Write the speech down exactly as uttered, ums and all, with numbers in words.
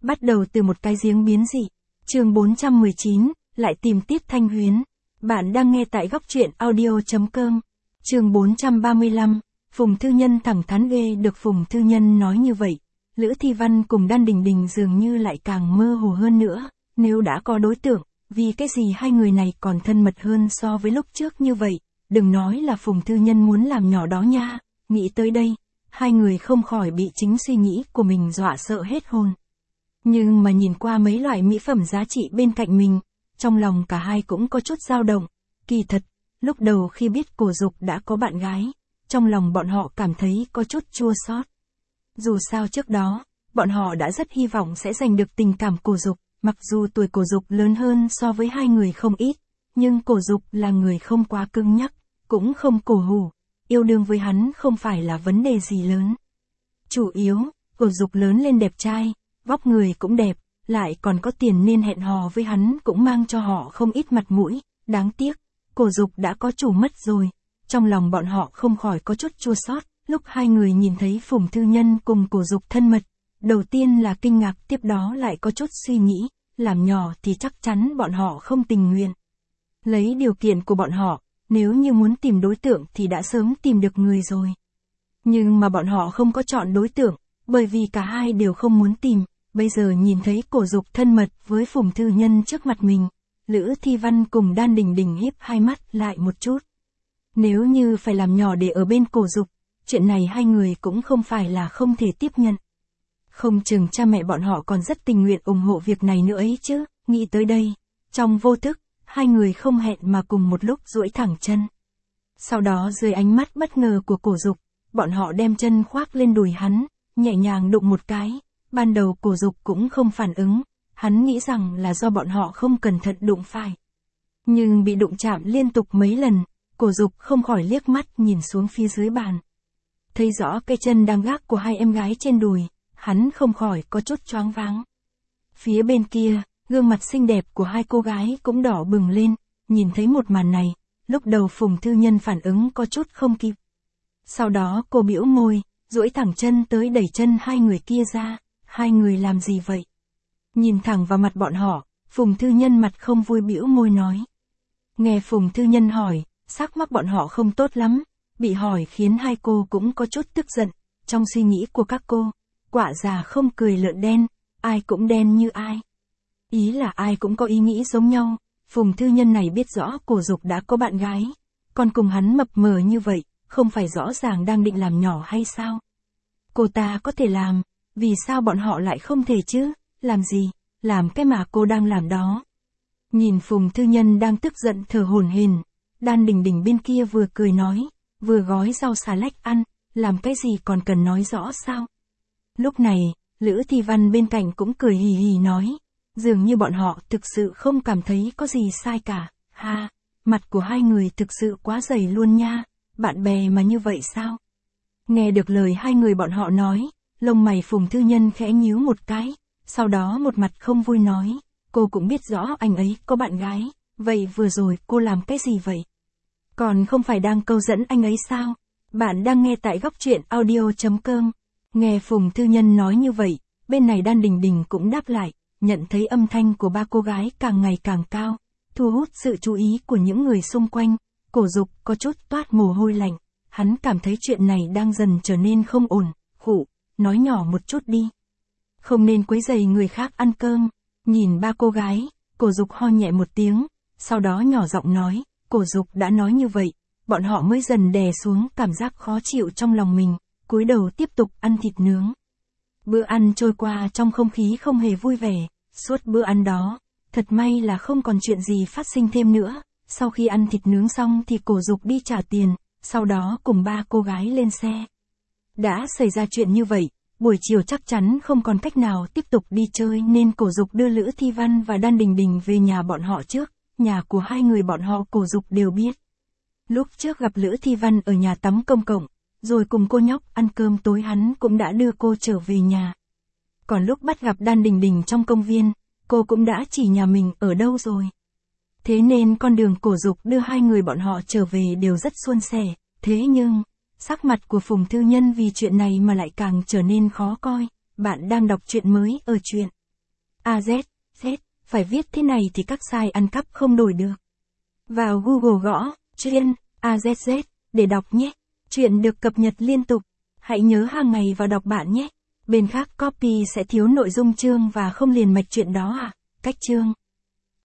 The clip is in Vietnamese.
Bắt đầu từ một cái giếng biến dị. Chương bốn trăm mười chín, lại tìm Tiết Thanh Huyến. Bạn đang nghe tại góc truyện audio chấm com. Chương bốn trăm ba mươi lăm, Phùng Thư Nhân thẳng thắn ghê. Được Phùng Thư Nhân nói như vậy, Lữ Thi Văn cùng Đan Đình Đình dường như lại càng mơ hồ hơn nữa. Nếu đã có đối tượng, vì cái gì hai người này còn thân mật hơn so với lúc trước như vậy? Đừng nói là Phùng Thư Nhân muốn làm nhỏ đó nha. Nghĩ tới đây, hai người không khỏi bị chính suy nghĩ của mình dọa sợ hết hồn. Nhưng mà nhìn qua mấy loại mỹ phẩm giá trị bên cạnh mình, trong lòng cả hai cũng có chút dao động. Kỳ thật, lúc đầu khi biết Cổ Dục đã có bạn gái, trong lòng bọn họ cảm thấy có chút chua xót. Dù sao trước đó, bọn họ đã rất hy vọng sẽ giành được tình cảm Cổ Dục, mặc dù tuổi Cổ Dục lớn hơn so với hai người không ít, nhưng Cổ Dục là người không quá cứng nhắc, cũng không cổ hủ, yêu đương với hắn không phải là vấn đề gì lớn. Chủ yếu, Cổ Dục lớn lên đẹp trai, vóc người cũng đẹp, lại còn có tiền nên hẹn hò với hắn cũng mang cho họ không ít mặt mũi. Đáng tiếc, Cổ Dục đã có chủ mất rồi. Trong lòng bọn họ không khỏi có chút chua xót. Lúc hai người nhìn thấy Phùng Thư Nhân cùng Cổ Dục thân mật, đầu tiên là kinh ngạc, tiếp đó lại có chút suy nghĩ, làm nhỏ thì chắc chắn bọn họ không tình nguyện. Lấy điều kiện của bọn họ, nếu như muốn tìm đối tượng thì đã sớm tìm được người rồi. Nhưng mà bọn họ không có chọn đối tượng, bởi vì cả hai đều không muốn tìm. Bây giờ nhìn thấy Cổ Dục thân mật với Phùng Thư Nhân trước mặt mình, Lữ Thi Văn cùng Đan Đình Đình híp hai mắt lại một chút. Nếu như phải làm nhỏ để ở bên Cổ Dục, chuyện này hai người cũng không phải là không thể tiếp nhận. Không chừng cha mẹ bọn họ còn rất tình nguyện ủng hộ việc này nữa ấy chứ. Nghĩ tới đây, trong vô thức, hai người không hẹn mà cùng một lúc duỗi thẳng chân. Sau đó dưới ánh mắt bất ngờ của Cổ Dục, bọn họ đem chân khoác lên đùi hắn, nhẹ nhàng đụng một cái. Ban đầu Cổ Dục cũng không phản ứng, hắn nghĩ rằng là do bọn họ không cẩn thận đụng phải. Nhưng bị đụng chạm liên tục mấy lần, Cổ Dục không khỏi liếc mắt nhìn xuống phía dưới bàn. Thấy rõ cây chân đang gác của hai em gái trên đùi, hắn không khỏi có chút choáng váng. Phía bên kia, gương mặt xinh đẹp của hai cô gái cũng đỏ bừng lên, nhìn thấy một màn này, lúc đầu Phùng Thư Nhân phản ứng có chút không kịp. Sau đó cô bĩu môi, duỗi thẳng chân tới đẩy chân hai người kia ra. Hai người làm gì vậy? Nhìn thẳng vào mặt bọn họ, Phùng Thư Nhân mặt không vui bĩu môi nói. Nghe Phùng Thư Nhân hỏi, sắc mặt bọn họ không tốt lắm, bị hỏi khiến hai cô cũng có chút tức giận. Trong suy nghĩ của các cô, quả già không cười lợn đen, ai cũng đen như ai. Ý là ai cũng có ý nghĩ giống nhau. Phùng Thư Nhân này biết rõ Cổ Dục đã có bạn gái, còn cùng hắn mập mờ như vậy, không phải rõ ràng đang định làm nhỏ hay sao? Cô ta có thể làm, vì sao bọn họ lại không thể chứ? Làm gì? Làm cái mà cô đang làm đó. Nhìn Phùng Thư Nhân đang tức giận thở hổn hển, Đan Đình Đình bên kia vừa cười nói, vừa gói rau xà lách ăn, làm cái gì còn cần nói rõ sao? Lúc này, Lữ Thi Văn bên cạnh cũng cười hì hì nói, dường như bọn họ thực sự không cảm thấy có gì sai cả. Ha, mặt của hai người thực sự quá dày luôn nha, bạn bè mà như vậy sao? Nghe được lời hai người bọn họ nói, lông mày Phùng Thư Nhân khẽ nhíu một cái, sau đó một mặt không vui nói, cô cũng biết rõ anh ấy có bạn gái, vậy vừa rồi cô làm cái gì vậy? Còn không phải đang câu dẫn anh ấy sao? Bạn đang nghe tại góc truyện audio chấm com. Nghe Phùng Thư Nhân nói như vậy, bên này Đan Đình Đình cũng đáp lại, nhận thấy âm thanh của ba cô gái càng ngày càng cao, thu hút sự chú ý của những người xung quanh. Cổ Dục có chút toát mồ hôi lạnh, hắn cảm thấy chuyện này đang dần trở nên không ổn. Khụ, nói nhỏ một chút đi. Không nên quấy rầy người khác ăn cơm. Nhìn ba cô gái, Cổ Dục ho nhẹ một tiếng, sau đó nhỏ giọng nói, Cổ Dục đã nói như vậy, bọn họ mới dần đè xuống cảm giác khó chịu trong lòng mình, cúi đầu tiếp tục ăn thịt nướng. Bữa ăn trôi qua trong không khí không hề vui vẻ, suốt bữa ăn đó, thật may là không còn chuyện gì phát sinh thêm nữa. Sau khi ăn thịt nướng xong thì Cổ Dục đi trả tiền, sau đó cùng ba cô gái lên xe. Đã xảy ra chuyện như vậy, buổi chiều chắc chắn không còn cách nào tiếp tục đi chơi nên Cổ Dục đưa Lữ Thi Văn và Đan Đình Đình về nhà bọn họ trước. Nhà của hai người bọn họ Cổ Dục đều biết. Lúc trước gặp Lữ Thi Văn ở nhà tắm công cộng, rồi cùng cô nhóc ăn cơm tối hắn cũng đã đưa cô trở về nhà. Còn lúc bắt gặp Đan Đình Đình trong công viên, cô cũng đã chỉ nhà mình ở đâu rồi. Thế nên con đường Cổ Dục đưa hai người bọn họ trở về đều rất suôn sẻ. Thế nhưng, sắc mặt của Phùng Thư Nhân vì chuyện này mà lại càng trở nên khó coi. Bạn đang đọc truyện mới ở truyện A Z, Z, phải viết thế này thì các site ăn cắp không đổi được. Vào Google gõ, truyện, A Z Z, để đọc nhé. Chuyện được cập nhật liên tục. Hãy nhớ hàng ngày vào đọc bạn nhé. Bên khác copy sẽ thiếu nội dung chương và không liền mạch chuyện đó à. Cách chương.